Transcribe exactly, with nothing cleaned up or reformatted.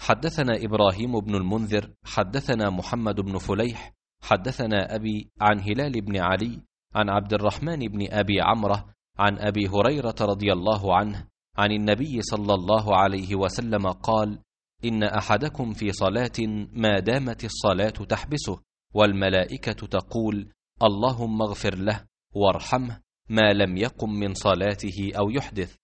حدثنا إبراهيم بن المنذر حدثنا محمد بن فليح حدثنا أبي عن هلال بن علي عن عبد الرحمن بن أبي عمرة عن أبي هريرة رضي الله عنه عن النبي صلى الله عليه وسلم قال: إن أحدكم في صلاة ما دامت الصلاة تحبسه والملائكة تقول: اللهم اغفر له وارحمه ما لم يقم من صلاته أو يحدث.